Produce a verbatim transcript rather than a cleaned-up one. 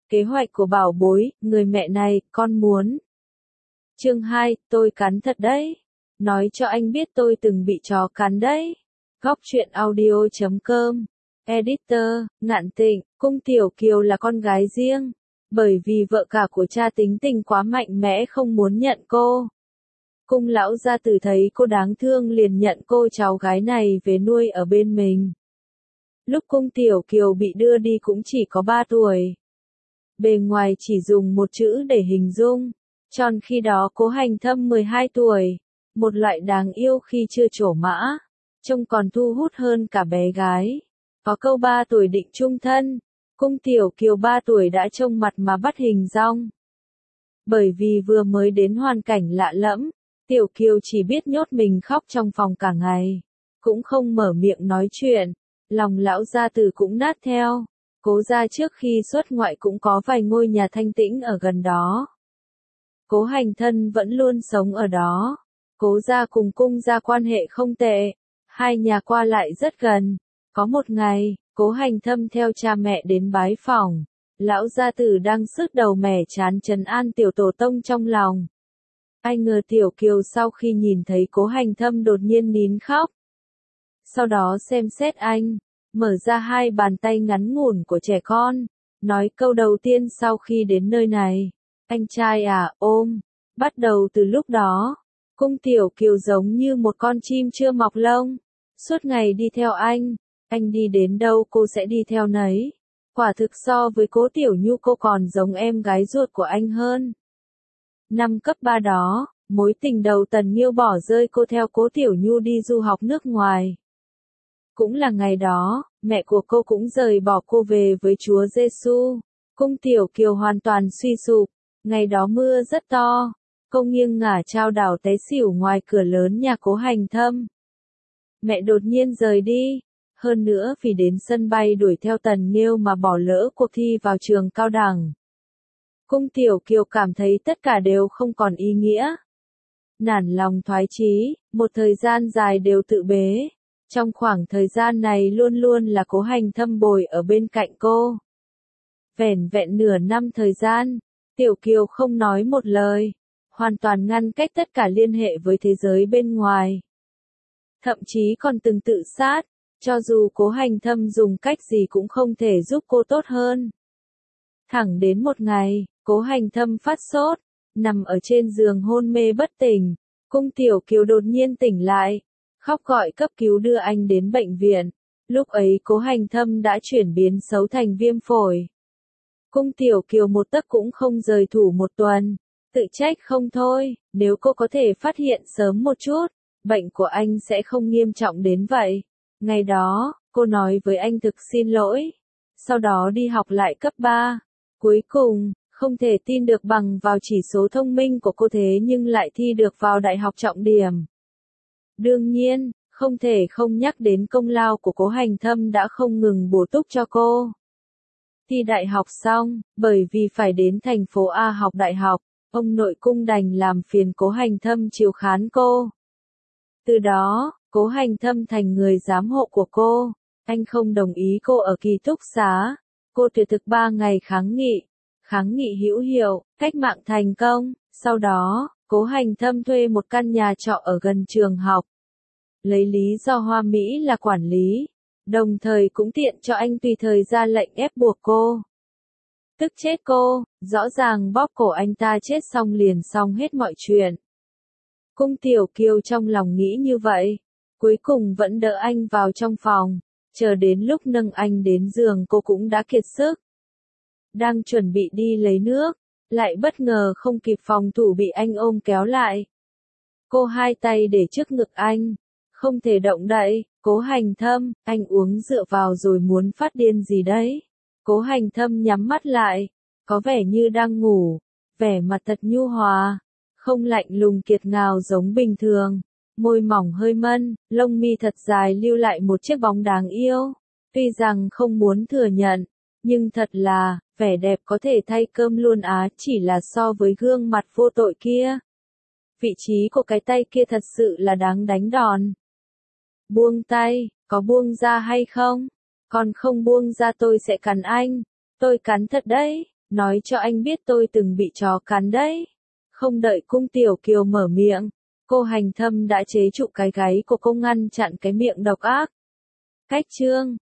Kế hoạch của bảo bối, người mẹ này, con muốn. Chương hai, tôi cắn thật đấy. Nói cho anh biết tôi từng bị chó cắn đấy. Góc truyện audio chấm com. Editor, Ngạn Tịnh, Cung Tiểu Kiều là con gái riêng. Bởi vì vợ cả của cha tính tình quá mạnh mẽ không muốn nhận cô. Cung lão gia tử thấy cô đáng thương liền nhận cô cháu gái này về nuôi ở bên mình. Lúc Cung Tiểu Kiều bị đưa đi cũng chỉ có ba tuổi. Bề ngoài chỉ dùng một chữ để hình dung. Tròn khi đó Cố Hành Thâm mười hai tuổi. Một loại đáng yêu khi chưa trổ mã. Trông còn thu hút hơn cả bé gái. Có câu ba tuổi định chung thân. Cung Tiểu Kiều ba tuổi đã trông mặt mà bắt hình dong. Bởi vì vừa mới đến hoàn cảnh lạ lẫm, Tiểu Kiều chỉ biết nhốt mình khóc trong phòng cả ngày. Cũng không mở miệng nói chuyện. Lòng lão gia tử cũng nát theo. Cố gia trước khi xuất ngoại cũng có vài ngôi nhà thanh tĩnh ở gần đó. Cố Hành Thân vẫn luôn sống ở đó. Cố gia cùng Cung gia quan hệ không tệ. Hai nhà qua lại rất gần. Có một ngày, Cố Hành Thâm theo cha mẹ đến bái phỏng. Lão gia tử đang sứt đầu mẻ chán trấn an tiểu tổ tông trong lòng. Ai ngờ Tiểu Kiều sau khi nhìn thấy Cố Hành Thâm đột nhiên nín khóc. Sau đó xem xét anh, mở ra hai bàn tay ngắn ngủn của trẻ con, nói câu đầu tiên sau khi đến nơi này. Anh trai à, ôm. Bắt đầu từ lúc đó, Cung Tiểu Kiều giống như một con chim chưa mọc lông. Suốt ngày đi theo anh, anh đi đến đâu cô sẽ đi theo nấy. Quả thực so với Cố Tiểu Nhu cô còn giống em gái ruột của anh hơn. Năm cấp ba đó, mối tình đầu Tần Nghiêu bỏ rơi cô theo Cố Tiểu Nhu đi du học nước ngoài. Cũng là ngày đó, mẹ của cô cũng rời bỏ cô về với Chúa Giêsu. Cung Tiểu Kiều hoàn toàn suy sụp. Ngày đó mưa rất to. Cô nghiêng ngả chao đảo té xỉu ngoài cửa lớn nhà Cố Hành Thâm. Mẹ đột nhiên rời đi. Hơn nữa vì đến sân bay đuổi theo Tần Nghiêu mà bỏ lỡ cuộc thi vào trường cao đẳng. Cung Tiểu Kiều cảm thấy tất cả đều không còn ý nghĩa. Nản lòng thoái chí, một thời gian dài đều tự bế. Trong khoảng thời gian này luôn luôn là Cố Hành Thâm bồi ở bên cạnh cô. Vẻn vẹn nửa năm thời gian, Tiểu Kiều không nói một lời, hoàn toàn ngăn cách tất cả liên hệ với thế giới bên ngoài. Thậm chí còn từng tự sát, cho dù Cố Hành Thâm dùng cách gì cũng không thể giúp cô tốt hơn. Thẳng đến một ngày, Cố Hành Thâm phát sốt, nằm ở trên giường hôn mê bất tỉnh, Cung Tiểu Kiều đột nhiên tỉnh lại. Khóc gọi cấp cứu đưa anh đến bệnh viện. Lúc ấy Cố Hành Thâm đã chuyển biến xấu thành viêm phổi. Cung Tiểu Kiều một tấc cũng không rời thủ một tuần. Tự trách không thôi, nếu cô có thể phát hiện sớm một chút, bệnh của anh sẽ không nghiêm trọng đến vậy. Ngày đó, cô nói với anh thực xin lỗi. Sau đó đi học lại cấp ba. Cuối cùng, không thể tin được bằng vào chỉ số thông minh của cô thế nhưng lại thi được vào đại học trọng điểm. Đương nhiên, không thể không nhắc đến công lao của Cố Hành Thâm đã không ngừng bổ túc cho cô. Thi đại học xong, bởi vì phải đến thành phố A học đại học, ông nội Cung đành làm phiền Cố Hành Thâm chiếu khán cô. Từ đó, Cố Hành Thâm thành người giám hộ của cô. Anh không đồng ý cô ở ký túc xá. Cô tuyệt thực ba ngày kháng nghị. Kháng nghị hữu hiệu, cách mạng thành công. Sau đó, Cố Hành Thâm thuê một căn nhà trọ ở gần trường học. Lấy lý do Hoa Mỹ là quản lý, đồng thời cũng tiện cho anh tùy thời ra lệnh ép buộc cô. Tức chết cô, rõ ràng bóp cổ anh ta chết xong liền xong hết mọi chuyện. Cung Tiểu Kiều trong lòng nghĩ như vậy, cuối cùng vẫn đỡ anh vào trong phòng, chờ đến lúc nâng anh đến giường cô cũng đã kiệt sức. Đang chuẩn bị đi lấy nước, lại bất ngờ không kịp phòng thủ bị anh ôm kéo lại. Cô hai tay để trước ngực anh, không thể động đậy. Cố Hành Thâm, anh uống rượu vào rồi muốn phát điên gì đấy. Cố Hành Thâm nhắm mắt lại, có vẻ như đang ngủ, vẻ mặt thật nhu hòa, không lạnh lùng kiệt ngạo giống bình thường, môi mỏng hơi mân, lông mi thật dài lưu lại một chiếc bóng đáng yêu. Tuy rằng không muốn thừa nhận, nhưng thật là, vẻ đẹp có thể thay cơm luôn á, chỉ là so với gương mặt vô tội kia. Vị trí của cái tay kia thật sự là đáng đánh đòn. Buông tay, có buông ra hay không? Còn không buông ra tôi sẽ cắn anh. Tôi cắn thật đấy. Nói cho anh biết tôi từng bị chó cắn đấy. Không đợi Cung Tiểu Kiều mở miệng, cô Hành Thâm đã chế trụ cái gáy của cô ngăn chặn cái miệng độc ác. Cách chương